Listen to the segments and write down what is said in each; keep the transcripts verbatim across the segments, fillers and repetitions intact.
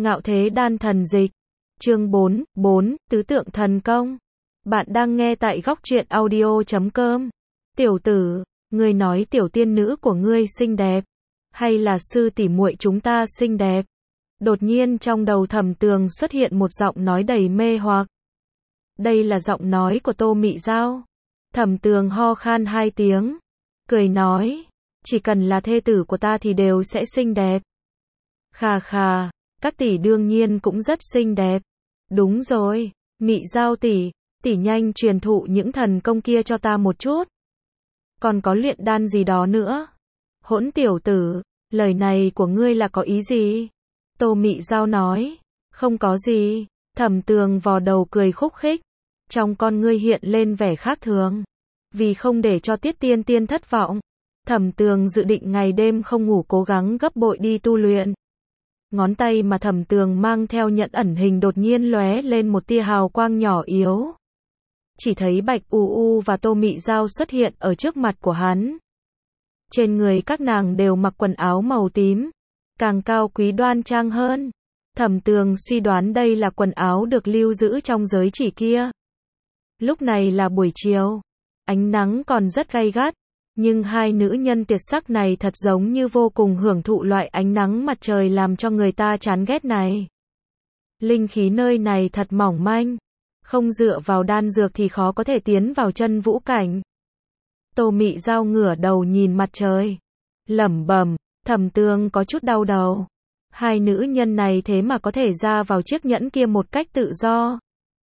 Ngạo thế đan thần dịch. Chương bốn, bốn, tứ tượng thần công. Bạn đang nghe tại góc truyện audio chấm com. Tiểu tử, ngươi nói tiểu tiên nữ của ngươi xinh đẹp, hay là sư tỷ muội chúng ta xinh đẹp? Đột nhiên trong đầu Thẩm Tường xuất hiện một giọng nói đầy mê hoặc. Đây là giọng nói của Tô Mị Dao. Thẩm Tường ho khan hai tiếng, cười nói, chỉ cần là thê tử của ta thì đều sẽ xinh đẹp. Khà khà, các tỷ đương nhiên cũng rất xinh đẹp. Đúng rồi, Mị Dao tỷ, tỷ nhanh truyền thụ những thần công kia cho ta một chút. Còn có luyện đan gì đó nữa? Hỗn tiểu tử, lời này của ngươi là có ý gì? Tô Mị Dao nói, không có gì. Thẩm Tường vò đầu cười khúc khích, trong con ngươi hiện lên vẻ khác thường. Vì không để cho Tiết Tiên Tiên thất vọng, Thẩm Tường dự định ngày đêm không ngủ cố gắng gấp bội đi tu luyện. Ngón tay mà Thẩm Tường mang theo nhẫn ẩn hình đột nhiên lóe lên một tia hào quang nhỏ yếu. Chỉ thấy Bạch U U và Tô Mị Dao xuất hiện ở trước mặt của hắn. Trên người các nàng đều mặc quần áo màu tím, càng cao quý đoan trang hơn. Thẩm Tường suy đoán đây là quần áo được lưu giữ trong giới chỉ kia. Lúc này là buổi chiều, ánh nắng còn rất gay gắt, nhưng hai nữ nhân tuyệt sắc này thật giống như vô cùng hưởng thụ loại ánh nắng mặt trời làm cho người ta chán ghét này. Linh khí nơi này thật mỏng manh, không dựa vào đan dược thì khó có thể tiến vào chân vũ cảnh. Tô Mị Dao ngửa đầu nhìn mặt trời, lẩm bẩm. Thẩm Tường có chút đau đầu. Hai nữ nhân này thế mà có thể ra vào chiếc nhẫn kia một cách tự do.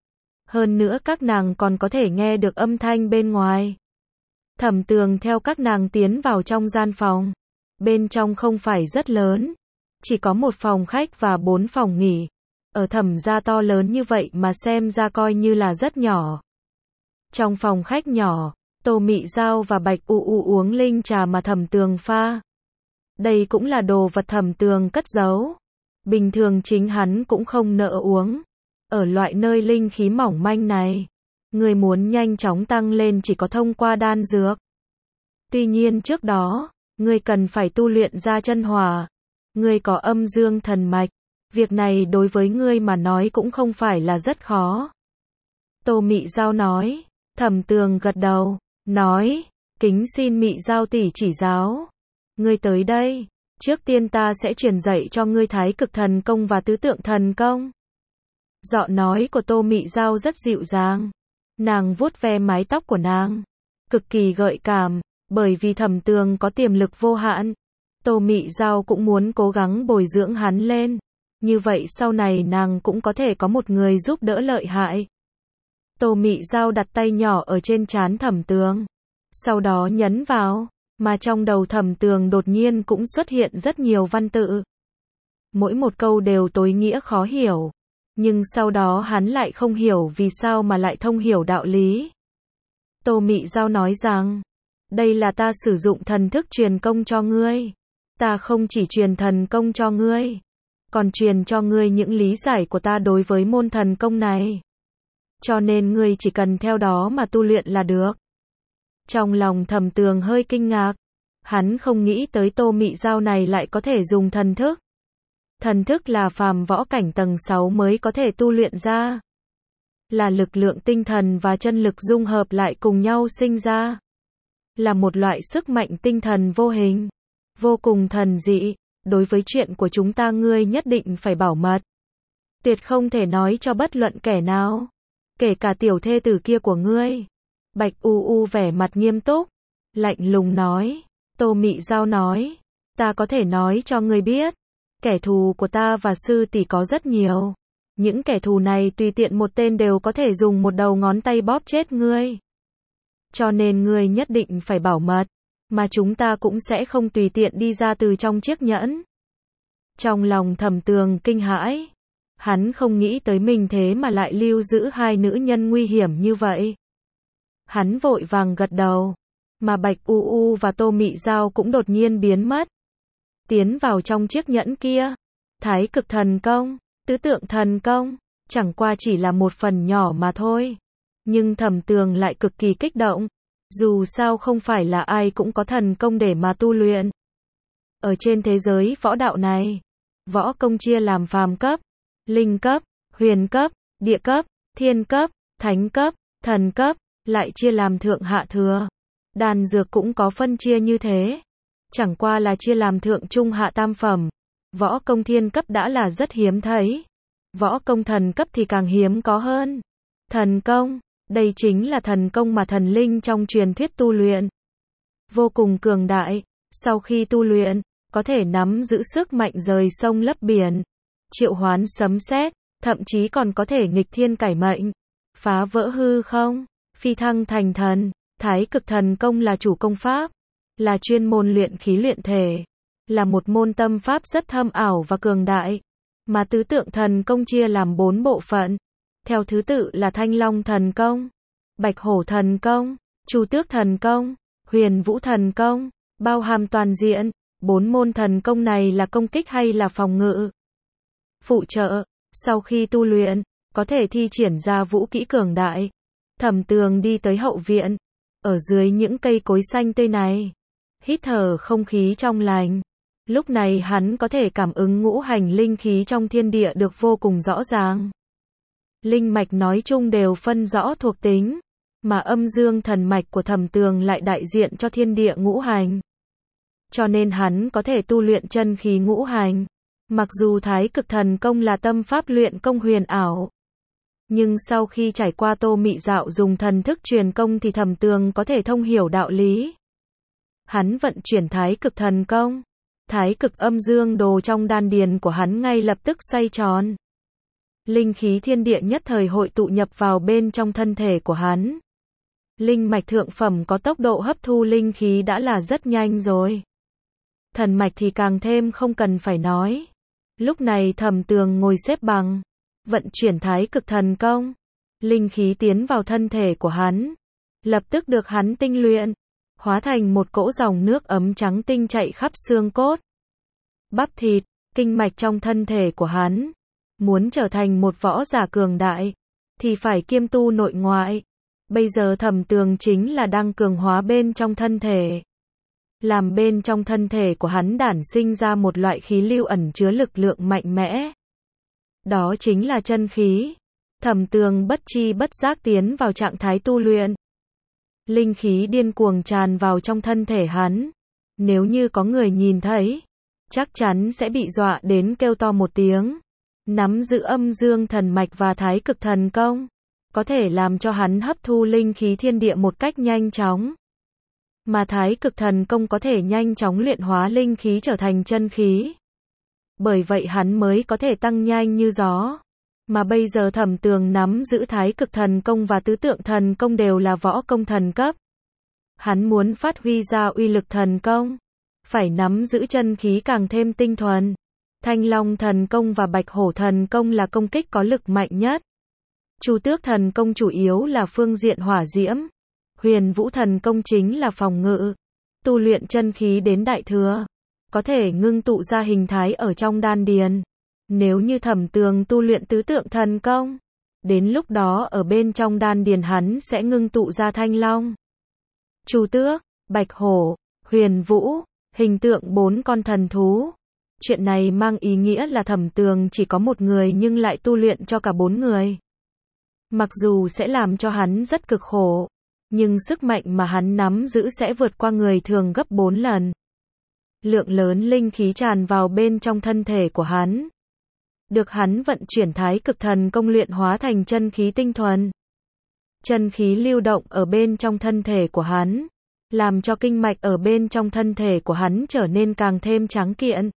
Hơn nữa các nàng còn có thể nghe được âm thanh bên ngoài. Thẩm Tường theo các nàng tiến vào trong gian phòng. Bên trong không phải rất lớn, chỉ có một phòng khách và bốn phòng nghỉ. Ở Thẩm gia to lớn như vậy mà xem ra coi như là rất nhỏ. Trong phòng khách nhỏ, Tô Mị Dao và Bạch U U uống linh trà mà Thẩm Tường pha. Đây cũng là đồ vật Thẩm Tường cất giấu. Bình thường chính hắn cũng không nỡ uống. Ở loại nơi linh khí mỏng manh này, người muốn nhanh chóng tăng lên chỉ có thông qua đan dược. Tuy nhiên trước đó, người cần phải tu luyện ra chân hỏa. Người có âm dương thần mạch. Việc này đối với ngươi mà nói cũng không phải là rất khó. Tô Mị Dao nói. Thẩm Tường gật đầu, nói, kính xin Mị Dao tỷ chỉ giáo. Ngươi tới đây, trước tiên ta sẽ truyền dạy cho ngươi Thái Cực thần công và Tứ tượng thần công. Giọng nói của Tô Mị Dao rất dịu dàng. Nàng vuốt ve mái tóc của nàng, cực kỳ gợi cảm, bởi vì Thẩm Tường có tiềm lực vô hạn. Tô Mị Dao cũng muốn cố gắng bồi dưỡng hắn lên. Như vậy sau này nàng cũng có thể có một người giúp đỡ lợi hại. Tô Mị Dao đặt tay nhỏ ở trên trán Thẩm Tường, sau đó nhấn vào, mà trong đầu Thẩm Tường đột nhiên cũng xuất hiện rất nhiều văn tự. Mỗi một câu đều tối nghĩa khó hiểu, nhưng sau đó hắn lại không hiểu vì sao mà lại thông hiểu đạo lý. Tô Mị Dao nói rằng, đây là ta sử dụng thần thức truyền công cho ngươi. Ta không chỉ truyền thần công cho ngươi, còn truyền cho ngươi những lý giải của ta đối với môn thần công này. Cho nên ngươi chỉ cần theo đó mà tu luyện là được. Trong lòng Thẩm Tường hơi kinh ngạc. Hắn không nghĩ tới Tô Mị Dao này lại có thể dùng thần thức. Thần thức là phàm võ cảnh tầng sáu mới có thể tu luyện ra. Là lực lượng tinh thần và chân lực dung hợp lại cùng nhau sinh ra. Là một loại sức mạnh tinh thần vô hình, vô cùng thần dị. Đối với chuyện của chúng ta ngươi nhất định phải bảo mật. Tuyệt không thể nói cho bất luận kẻ nào. Kể cả tiểu thê tử kia của ngươi. Bạch U U vẻ mặt nghiêm túc, lạnh lùng nói. Tô Mị Dao nói, ta có thể nói cho ngươi biết, kẻ thù của ta và sư tỷ có rất nhiều. Những kẻ thù này tùy tiện một tên đều có thể dùng một đầu ngón tay bóp chết ngươi. Cho nên ngươi nhất định phải bảo mật, mà chúng ta cũng sẽ không tùy tiện đi ra từ trong chiếc nhẫn. Trong lòng Thẩm Tường kinh hãi. Hắn không nghĩ tới mình thế mà lại lưu giữ hai nữ nhân nguy hiểm như vậy. Hắn vội vàng gật đầu, mà Bạch U U và Tô Mị Dao cũng đột nhiên biến mất. Tiến vào trong chiếc nhẫn kia. Thái Cực thần công, Tứ tượng thần công, chẳng qua chỉ là một phần nhỏ mà thôi. Nhưng Thẩm Tường lại cực kỳ kích động. Dù sao không phải là ai cũng có thần công để mà tu luyện. Ở trên thế giới võ đạo này, võ công chia làm phàm cấp, linh cấp, huyền cấp, địa cấp, thiên cấp, thánh cấp, thần cấp, lại chia làm thượng hạ thừa. Đan dược cũng có phân chia như thế. Chẳng qua là chia làm thượng trung hạ tam phẩm. Võ công thiên cấp đã là rất hiếm thấy. Võ công thần cấp thì càng hiếm có hơn. Thần công, đây chính là thần công mà thần linh trong truyền thuyết tu luyện. Vô cùng cường đại, sau khi tu luyện, có thể nắm giữ sức mạnh rời sông lấp biển, triệu hoán sấm sét, thậm chí còn có thể nghịch thiên cải mệnh, phá vỡ hư không, phi thăng thành thần. Thái cực thần công là chủ công pháp, là chuyên môn luyện khí luyện thể, là một môn tâm pháp rất thâm ảo và cường đại, mà tứ tượng thần công chia làm bốn bộ phận, theo thứ tự là Thanh Long thần công, Bạch Hổ thần công, Chu Tước thần công, Huyền Vũ thần công, bao hàm toàn diện. Bốn môn thần công này là công kích hay là phòng ngự? Phụ trợ, sau khi tu luyện, có thể thi triển ra vũ kỹ cường đại. Thẩm Tường đi tới hậu viện, ở dưới những cây cối xanh tươi này, hít thở không khí trong lành. Lúc này hắn có thể cảm ứng ngũ hành linh khí trong thiên địa được vô cùng rõ ràng. Linh mạch nói chung đều phân rõ thuộc tính, mà âm dương thần mạch của Thẩm Tường lại đại diện cho thiên địa ngũ hành. Cho nên hắn có thể tu luyện chân khí ngũ hành. Mặc dù Thái cực thần công là tâm pháp luyện công huyền ảo, nhưng sau khi trải qua Tô Mị Dạo dùng thần thức truyền công thì Thẩm Tường có thể thông hiểu đạo lý. Hắn vận chuyển Thái cực thần công, Thái cực âm dương đồ trong đan điền của hắn ngay lập tức xoay tròn. Linh khí thiên địa nhất thời hội tụ nhập vào bên trong thân thể của hắn. Linh mạch thượng phẩm có tốc độ hấp thu linh khí đã là rất nhanh rồi. Thần mạch thì càng thêm không cần phải nói. Lúc này Thẩm Tường ngồi xếp bằng, vận chuyển Thái cực thần công. Linh khí tiến vào thân thể của hắn, lập tức được hắn tinh luyện, hóa thành một cỗ dòng nước ấm trắng tinh chạy khắp xương cốt, bắp thịt, kinh mạch trong thân thể của hắn. Muốn trở thành một võ giả cường đại, thì phải kiêm tu nội ngoại. Bây giờ Thẩm Tường chính là đang cường hóa bên trong thân thể. Làm bên trong thân thể của hắn đản sinh ra một loại khí lưu ẩn chứa lực lượng mạnh mẽ. Đó chính là chân khí. Thẩm Tường bất chi bất giác tiến vào trạng thái tu luyện. Linh khí điên cuồng tràn vào trong thân thể hắn. Nếu như có người nhìn thấy, chắc chắn sẽ bị dọa đến kêu to một tiếng. Nắm giữ âm dương thần mạch và Thái cực thần công, có thể làm cho hắn hấp thu linh khí thiên địa một cách nhanh chóng. Mà Thái cực thần công có thể nhanh chóng luyện hóa linh khí trở thành chân khí. Bởi vậy hắn mới có thể tăng nhanh như gió. Mà bây giờ Thẩm Tường nắm giữ Thái cực thần công và tứ tượng thần công đều là võ công thần cấp. Hắn muốn phát huy ra uy lực thần công, phải nắm giữ chân khí càng thêm tinh thuần. Thanh Long thần công và Bạch Hổ thần công là công kích có lực mạnh nhất. Chu Tước thần công chủ yếu là phương diện hỏa diễm. Huyền Vũ thần công chính là phòng ngự. Tu luyện chân khí đến đại thừa, có thể ngưng tụ ra hình thái ở trong đan điền. Nếu như Thẩm Tường tu luyện tứ tượng thần công, đến lúc đó ở bên trong đan điền hắn sẽ ngưng tụ ra Thanh Long, Chu Tước, Bạch Hổ, Huyền Vũ, hình tượng bốn con thần thú. Chuyện này mang ý nghĩa là Thẩm Tường chỉ có một người nhưng lại tu luyện cho cả bốn người. Mặc dù sẽ làm cho hắn rất cực khổ, nhưng sức mạnh mà hắn nắm giữ sẽ vượt qua người thường gấp bốn lần. Lượng lớn linh khí tràn vào bên trong thân thể của hắn, được hắn vận chuyển Thái cực thần công luyện hóa thành chân khí tinh thuần. Chân khí lưu động ở bên trong thân thể của hắn, làm cho kinh mạch ở bên trong thân thể của hắn trở nên càng thêm tráng kiện.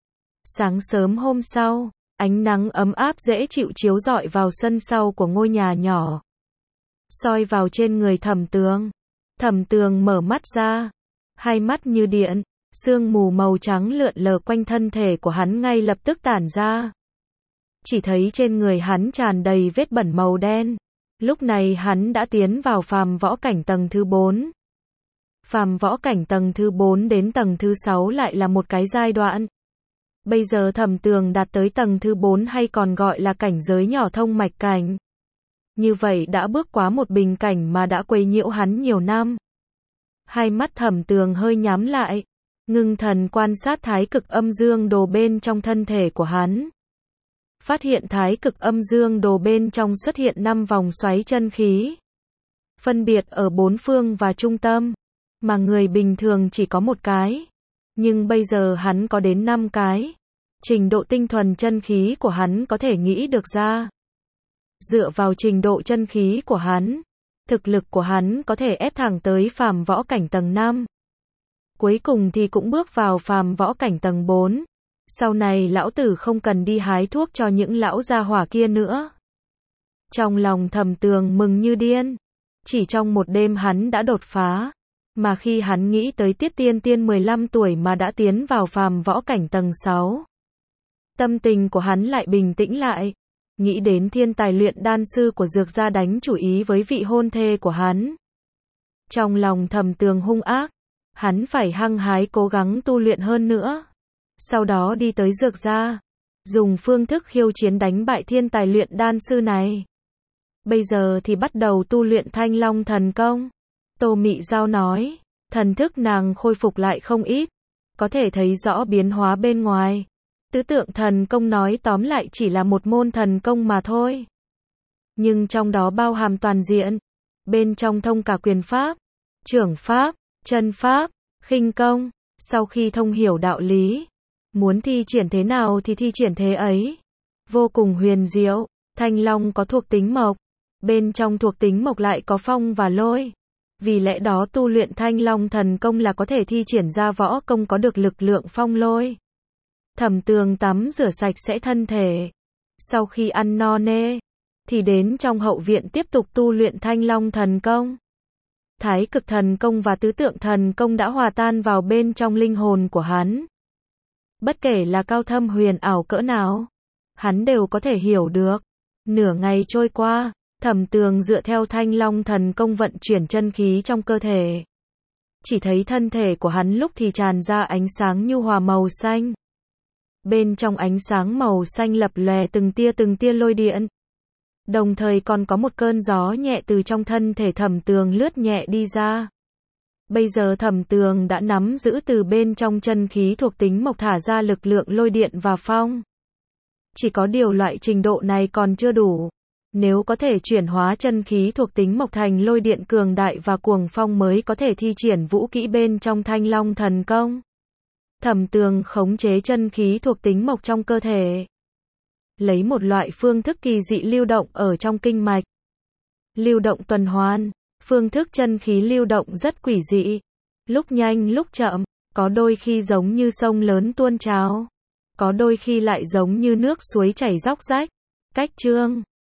Sáng sớm hôm sau, ánh nắng ấm áp dễ chịu chiếu rọi vào sân sau của ngôi nhà nhỏ, soi vào trên người Thẩm Tường. Thẩm Tường mở mắt ra, hai mắt như điện, sương mù màu trắng lượn lờ quanh thân thể của hắn ngay lập tức tản ra. Chỉ thấy trên người hắn tràn đầy vết bẩn màu đen. Lúc này hắn đã tiến vào phàm võ cảnh tầng thứ bốn. Phàm võ cảnh tầng thứ bốn đến tầng thứ sáu lại là một cái giai đoạn. Bây giờ Thẩm Tường đạt tới tầng thứ bốn hay còn gọi là cảnh giới nhỏ thông mạch cảnh. Như vậy đã bước qua một bình cảnh mà đã quấy nhiễu hắn nhiều năm. Hai mắt Thẩm Tường hơi nhắm lại, ngưng thần quan sát Thái cực âm dương đồ bên trong thân thể của hắn. phát hiện thái cực âm dương đồ bên trong xuất hiện năm vòng xoáy chân khí. Phân biệt ở bốn phương và trung tâm, mà người bình thường chỉ có một cái. Nhưng bây giờ hắn có đến năm cái. Trình độ tinh thuần chân khí của hắn có thể nghĩ được ra. Dựa vào trình độ chân khí của hắn, thực lực của hắn có thể ép thẳng tới phàm võ cảnh tầng năm. Cuối cùng thì cũng bước vào phàm võ cảnh tầng bốn. Sau này lão tử không cần đi hái thuốc cho những lão gia hỏa kia nữa. Trong lòng Thẩm Tường mừng như điên. Chỉ trong một đêm hắn đã đột phá. Mà khi hắn nghĩ tới Tiết Tiên Tiên mười lăm tuổi mà đã tiến vào phàm võ cảnh tầng sáu. Tâm tình của hắn lại bình tĩnh lại. Nghĩ đến thiên tài luyện đan sư của Dược gia đánh chủ ý với vị hôn thê của hắn. Trong lòng Thẩm Tường hung ác. Hắn phải hăng hái cố gắng tu luyện hơn nữa. Sau đó đi tới Dược gia. Dùng phương thức khiêu chiến đánh bại thiên tài luyện đan sư này. Bây giờ thì bắt đầu tu luyện Thanh Long thần công. Tô Mị Giao nói. Thần thức nàng khôi phục lại không ít. Có thể thấy rõ biến hóa bên ngoài. Tứ tượng thần công nói tóm lại chỉ là một môn thần công mà thôi. Nhưng trong đó bao hàm toàn diện. Bên trong thông cả quyền pháp, trưởng pháp, chân pháp, khinh công. Sau khi thông hiểu đạo lý, muốn thi triển thế nào thì thi triển thế ấy. Vô cùng huyền diệu. Thanh Long có thuộc tính mộc. Bên trong thuộc tính mộc lại có phong và lôi. Vì lẽ đó tu luyện Thanh Long thần công là có thể thi triển ra võ công có được lực lượng phong lôi. Thẩm Tường tắm rửa sạch sẽ thân thể. Sau khi ăn no nê, thì đến trong hậu viện tiếp tục tu luyện Thanh Long thần công. Thái cực thần công và tứ tượng thần công đã hòa tan vào bên trong linh hồn của hắn. Bất kể là cao thâm huyền ảo cỡ nào, hắn đều có thể hiểu được. Nửa ngày trôi qua, Thẩm Tường dựa theo Thanh Long thần công vận chuyển chân khí trong cơ thể. Chỉ thấy thân thể của hắn lúc thì tràn ra ánh sáng nhu hòa màu xanh. Bên trong ánh sáng màu xanh lập lòe từng tia từng tia lôi điện. Đồng thời còn có một cơn gió nhẹ từ trong thân thể Thẩm Tường lướt nhẹ đi ra. Bây giờ Thẩm Tường đã nắm giữ từ bên trong chân khí thuộc tính mộc thả ra lực lượng lôi điện và phong. Chỉ có điều loại trình độ này còn chưa đủ. Nếu có thể chuyển hóa chân khí thuộc tính mộc thành lôi điện cường đại và cuồng phong mới có thể thi triển vũ kỹ bên trong Thanh Long thần công. Thẩm Tường khống chế chân khí thuộc tính mộc trong cơ thể. Lấy một loại phương thức kỳ dị lưu động ở trong kinh mạch. Lưu động tuần hoàn, phương thức chân khí lưu động rất quỷ dị. Lúc nhanh lúc chậm, có đôi khi giống như sông lớn tuôn trào. Có đôi khi lại giống như nước suối chảy róc rách. Cách chương